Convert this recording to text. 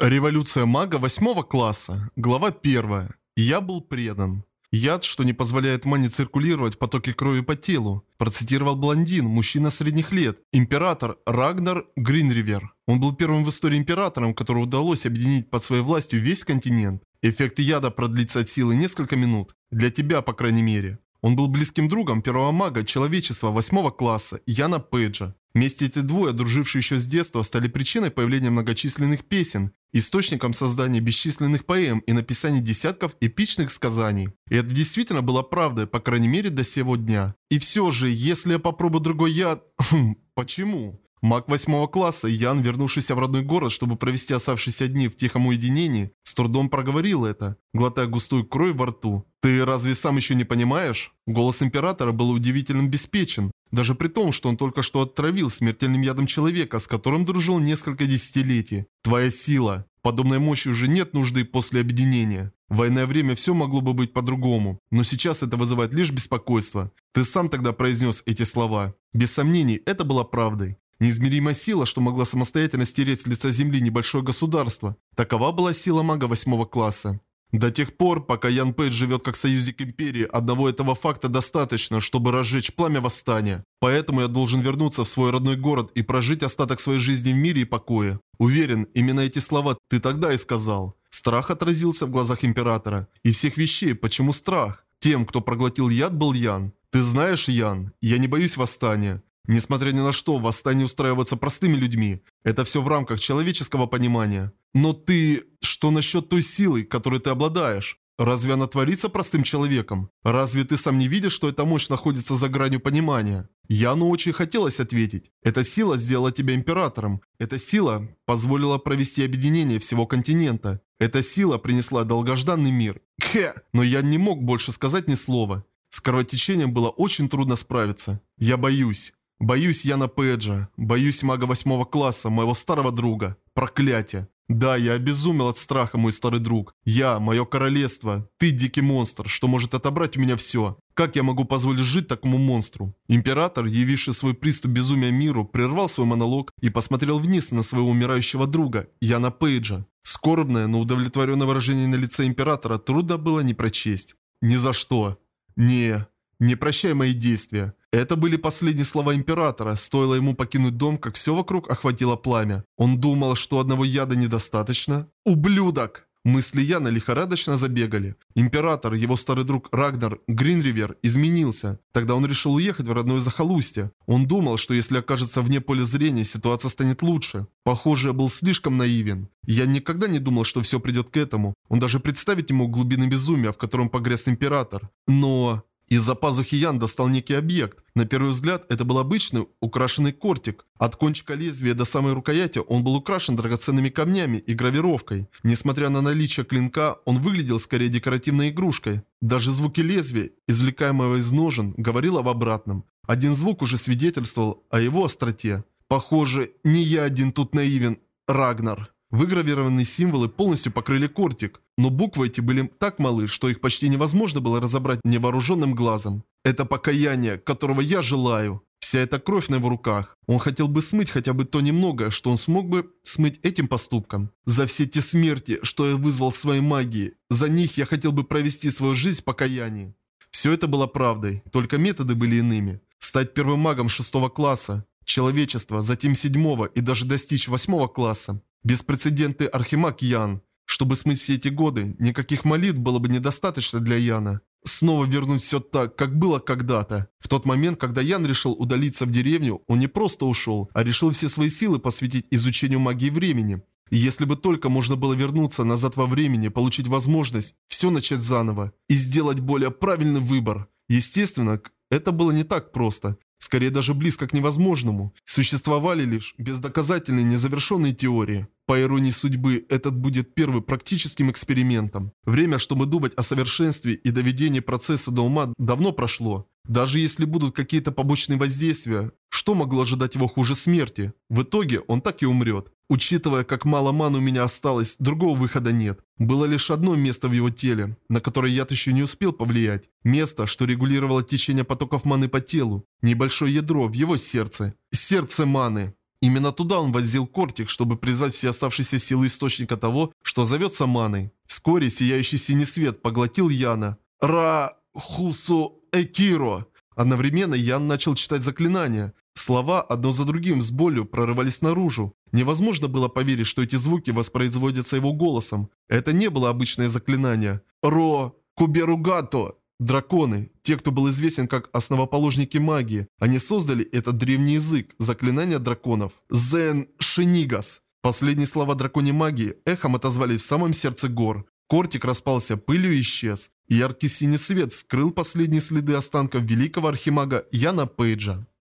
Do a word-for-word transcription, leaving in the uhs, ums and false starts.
Революция мага восьмого класса. Глава первая. Я был предан. Яд, что не позволяет мане циркулировать в потоке крови по телу. Процитировал блондин, мужчина средних лет, император Рагнар Гринривер. Он был первым в истории императором, которому удалось объединить под своей властью весь континент. Эффект яда продлится от силы несколько минут. Для тебя, по крайней мере. Он был близким другом первого мага человечества восьмого класса, Яна Пейджа. Вместе эти двое, дружившие еще с детства, стали причиной появления многочисленных песен, источником создания бесчисленных поэм и написания десятков эпичных сказаний. И это действительно было правдой, по крайней мере до сего дня. И все же, если я попробую другой яд... Почему? Маг восьмого класса Ян, вернувшийся в родной город, чтобы провести оставшиеся дни в тихом уединении, с трудом проговорил это, глотая густую кровь во рту. «Ты разве сам еще не понимаешь?» Голос императора был удивительно беспечен, даже при том, что он только что отравил смертельным ядом человека, с которым дружил несколько десятилетий. «Твоя сила. Подобной мощи уже нет нужды после объединения. В военное время все могло бы быть по-другому, но сейчас это вызывает лишь беспокойство. Ты сам тогда произнес эти слова. Без сомнений, это была правдой. Неизмеримая сила, что могла самостоятельно стереть с лица земли небольшое государство. Такова была сила мага восьмого класса. До тех пор, пока Ян Пейдж живет как союзник Империи, одного этого факта достаточно, чтобы разжечь пламя восстания. Поэтому я должен вернуться в свой родной город и прожить остаток своей жизни в мире и покое. Уверен, именно эти слова ты тогда и сказал. Страх отразился в глазах Императора. И всех вещей, почему страх? Тем, кто проглотил яд, был Ян. Ты знаешь, Ян, я не боюсь восстания. Несмотря ни на что, восстание устраивается простыми людьми. Это все в рамках человеческого понимания. Но ты... Что насчет той силы, которой ты обладаешь? Разве она творится простым человеком? Разве ты сам не видишь, что эта мощь находится за гранью понимания? Яну очень хотелось ответить. Эта сила сделала тебя императором. Эта сила позволила провести объединение всего континента. Эта сила принесла долгожданный мир. Кхе! Но Ян не мог больше сказать ни слова. С кровотечением было очень трудно справиться. Я боюсь. Боюсь Яна Пейджа. Боюсь мага восьмого класса, моего старого друга. Проклятие. Да, я обезумел от страха, мой старый друг. Я, мое королевство. Ты дикий монстр, что может отобрать у меня все. Как я могу позволить жить такому монстру? Император, явивший свой приступ безумия миру, прервал свой монолог и посмотрел вниз на своего умирающего друга, Яна Пейджа. Скорбное, но удовлетворенное выражение на лице императора трудно было не прочесть. Ни за что. Не... Не прощай мои действия. Это были последние слова императора. Стоило ему покинуть дом, как все вокруг охватило пламя. Он думал, что одного яда недостаточно. Ублюдок! Мысли Яна лихорадочно забегали. Император, его старый друг Рагнар Гринривер, изменился. Тогда он решил уехать в родное захолустье. Он думал, что если окажется вне поля зрения, ситуация станет лучше. Похоже, я был слишком наивен. Я никогда не думал, что все придет к этому. Он даже представить не мог глубины безумия, в котором погряз император. Но... Из-за пазухи Ян достал некий объект. На первый взгляд, это был обычный украшенный кортик. От кончика лезвия до самой рукояти он был украшен драгоценными камнями и гравировкой. Несмотря на наличие клинка, он выглядел скорее декоративной игрушкой. Даже звуки лезвия, извлекаемого из ножен, говорил об обратном. Один звук уже свидетельствовал о его остроте. Похоже, не я один тут наивен, Рагнар. Выгравированные символы полностью покрыли кортик, но буквы эти были так малы, что их почти невозможно было разобрать невооруженным глазом. Это покаяние, которого я желаю. Вся эта кровь на его руках. Он хотел бы смыть хотя бы то немногое, что он смог бы смыть этим поступком. За все те смерти, что я вызвал своей магией, за них я хотел бы провести свою жизнь в покаянии. Все это было правдой, только методы были иными. Стать первым магом шестого класса, человечества, затем седьмого и даже достичь восьмого класса. Беспрецедентный архимаг Ян. Чтобы смыть все эти годы, никаких молитв было бы недостаточно для Яна. Снова вернуть все так, как было когда-то. В тот момент, когда Ян решил удалиться в деревню, он не просто ушел, а решил все свои силы посвятить изучению магии времени. И если бы только можно было вернуться назад во времени, получить возможность все начать заново и сделать более правильный выбор. Естественно, это было не так просто. Скорее даже близко к невозможному. Существовали лишь бездоказательные незавершенные теории. По иронии судьбы, этот будет первым практическим экспериментом. Время, чтобы думать о совершенстве и доведении процесса до ума, давно прошло. Даже если будут какие-то побочные воздействия, что могло ожидать его хуже смерти? В итоге он так и умрет. Учитывая, как мало маны у меня осталось, другого выхода нет. Было лишь одно место в его теле, на которое яд еще не успел повлиять. Место, что регулировало течение потоков маны по телу. Небольшое ядро в его сердце. Сердце маны. Именно туда он возил Кортик, чтобы призвать все оставшиеся силы источника того, что зовется маной. Вскоре сияющий синий свет поглотил Яна. Ра... Хусу... Экиро. Одновременно Ян начал читать заклинания. Слова одно за другим с болью прорывались наружу. Невозможно было поверить, что эти звуки воспроизводятся его голосом. Это не было обычное заклинание. Ро... Куберугато. Драконы, те, кто был известен как основоположники магии, они создали этот древний язык, заклинания драконов. Зен Шинигас. Последние слова драконьей магии эхом отозвались в самом сердце гор. Кортик распался пылью и исчез. Яркий синий свет скрыл последние следы останков великого архимага Яна Пейджа.